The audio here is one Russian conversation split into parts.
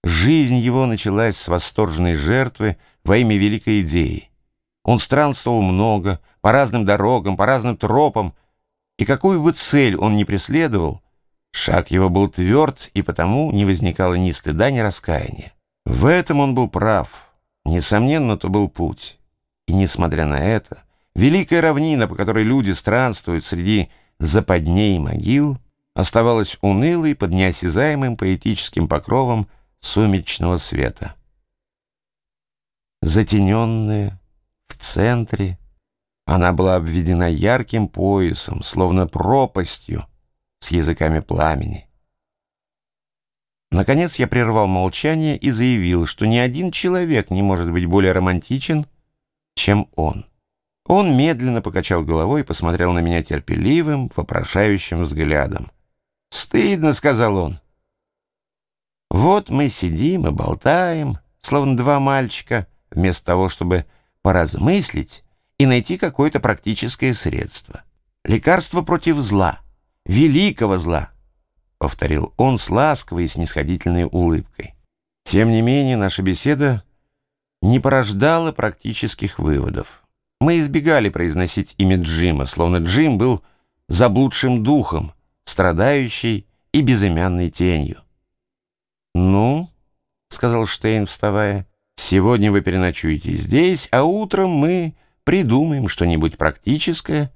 Жизнь его началась с восторженной жертвы во имя великой идеи. Он странствовал много, по разным дорогам, по разным тропам, и какую бы цель он ни преследовал, шаг его был тверд, и потому не возникало ни стыда, ни раскаяния. В этом он был прав. Несомненно, то был путь. И, несмотря на это, великая равнина, по которой люди странствуют среди западней и могил, оставалась унылой под неосязаемым поэтическим покровом сумеречного света. Затененная, в центре, она была обведена ярким поясом, словно пропастью, с языками пламени. Наконец я прервал молчание и заявил, что ни один человек не может быть более романтичен, чем он. Он медленно покачал головой и посмотрел на меня терпеливым, вопрошающим взглядом. «Стыдно», — сказал он. «Вот мы сидим и болтаем, словно два мальчика, вместо того, чтобы поразмыслить и найти какое-то практическое средство. Лекарство против зла, великого зла», — повторил он с ласковой и снисходительной улыбкой. Тем не менее, наша беседа не порождала практических выводов. Мы избегали произносить имя Джима, словно Джим был заблудшим духом, страдающей и безымянной тенью. «Ну, — сказал Штейн, вставая, — сегодня вы переночуете здесь, а утром мы придумаем что-нибудь практическое.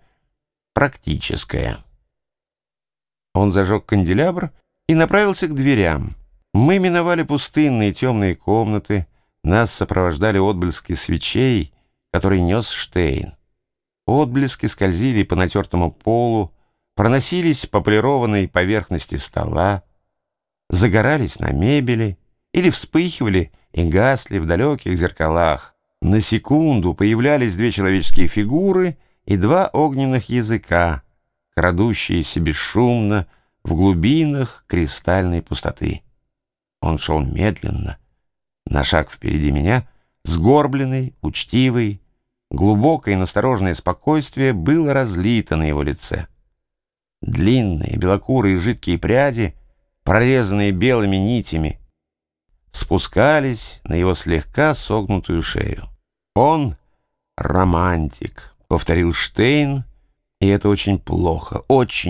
Он зажег канделябр и направился к дверям. Мы миновали пустынные темные комнаты, нас сопровождали отблески свечей, которые нес Штейн. Отблески скользили по натертому полу, проносились по полированной поверхности стола, загорались на мебели или вспыхивали и гасли в далеких зеркалах. На секунду появлялись две человеческие фигуры и два огненных языка, крадущиеся бесшумно в глубинах кристальной пустоты. Он шел медленно, на шаг впереди меня, сгорбленный, учтивый, глубокое и настороженное спокойствие было разлито на его лице. Длинные, белокурые жидкие пряди, прорезанные белыми нитями, спускались на его слегка согнутую шею. «Он романтик», — повторил Штейн, и это очень плохо,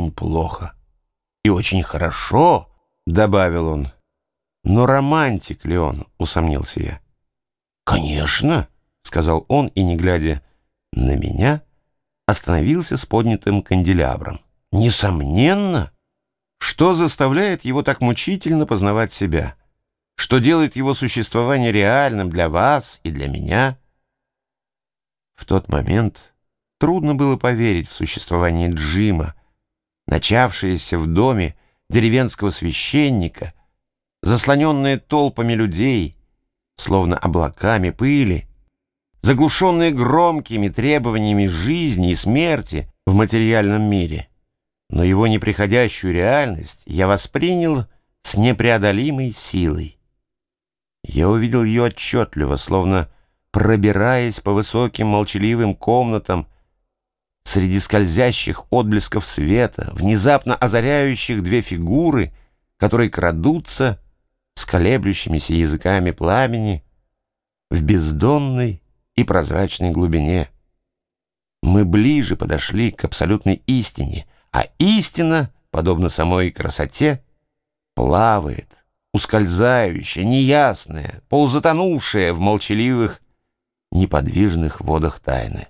и очень хорошо, — добавил он. «Но романтик ли он?» — усомнился я. «Конечно», — сказал он, и, не глядя на меня, остановился с поднятым канделябром. «Несомненно. Что заставляет его так мучительно познавать себя? Что делает его существование реальным для вас и для меня?» В тот момент трудно было поверить в существование Джима, начавшееся в доме деревенского священника, заслоненное толпами людей, словно облаками пыли, заглушенное громкими требованиями жизни и смерти в материальном мире. Но его неприходящую реальность я воспринял с непреодолимой силой. Я увидел ее отчетливо, словно пробираясь по высоким молчаливым комнатам среди скользящих отблесков света, внезапно озаряющих две фигуры, которые крадутся с колеблющимися языками пламени в бездонной и прозрачной глубине. Мы ближе подошли к абсолютной истине, а истина, подобно самой красоте, плавает, ускользающая, неясная, полузатонувшая в молчаливых, неподвижных водах тайны.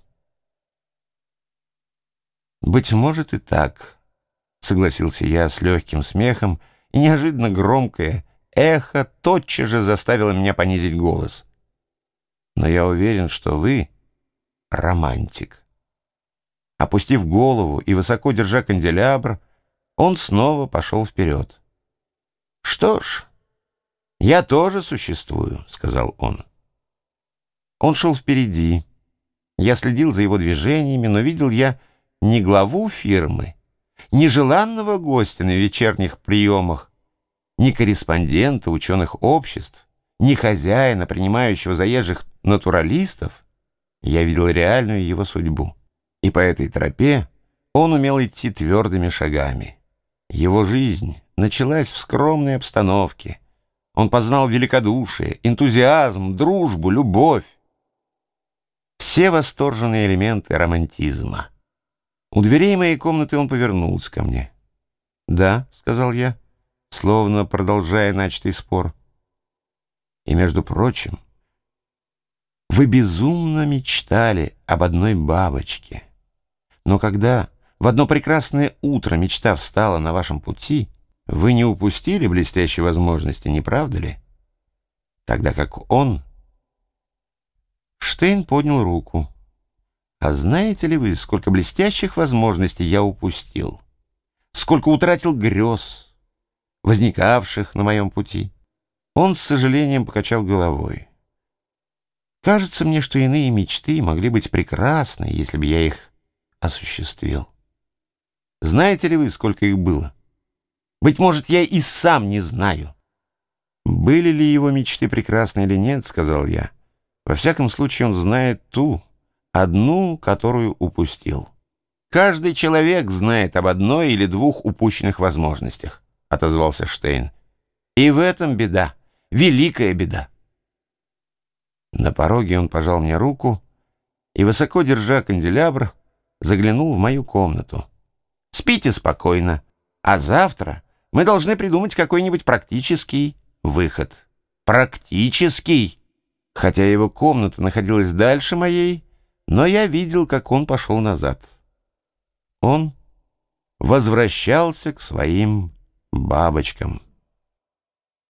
«Быть может и так», — согласился я с легким смехом, и неожиданно громкое эхо тотчас же заставило меня понизить голос. «Но я уверен, что вы романтик». Опустив голову и высоко держа канделябр, он снова пошел вперед. «Что ж, я тоже существую», — сказал он. Он шел впереди. Я следил за его движениями, но видел я не главу фирмы, не желанного гостя на вечерних приемах, ни корреспондента ученых обществ, ни хозяина, принимающего заезжих натуралистов. Я видел реальную его судьбу. И по этой тропе он умел идти твердыми шагами. Его жизнь началась в скромной обстановке, Он познал великодушие, энтузиазм, дружбу, любовь. Все восторженные элементы романтизма. У дверей моей комнаты он повернулся ко мне. «Да», — сказал я, словно продолжая начатый спор. «И, между прочим, вы безумно мечтали об одной бабочке. Но когда в одно прекрасное утро мечта встала на вашем пути, вы не упустили блестящей возможности, не правда ли? Тогда как он...» Штейн поднял руку. «А знаете ли вы, сколько блестящих возможностей я упустил? Сколько утратил грез, возникавших на моем пути?» Он с сожалением покачал головой. «Кажется мне, что иные мечты могли быть прекрасны, если бы я их осуществил. Знаете ли вы, сколько их было? Быть может, я и сам не знаю». «Были ли его мечты прекрасны или нет, — сказал я, — во всяком случае он знает ту, одну, которую упустил». «Каждый человек знает об одной или двух упущенных возможностях», — отозвался Штейн. «И в этом беда, великая беда». На пороге он пожал мне руку и, высоко держа канделябр, заглянул в мою комнату. «Спите спокойно, а завтра мы должны придумать какой-нибудь практический выход». Практический! Хотя его комната находилась дальше моей, но я видел, как он пошел назад. Он возвращался к своим бабочкам.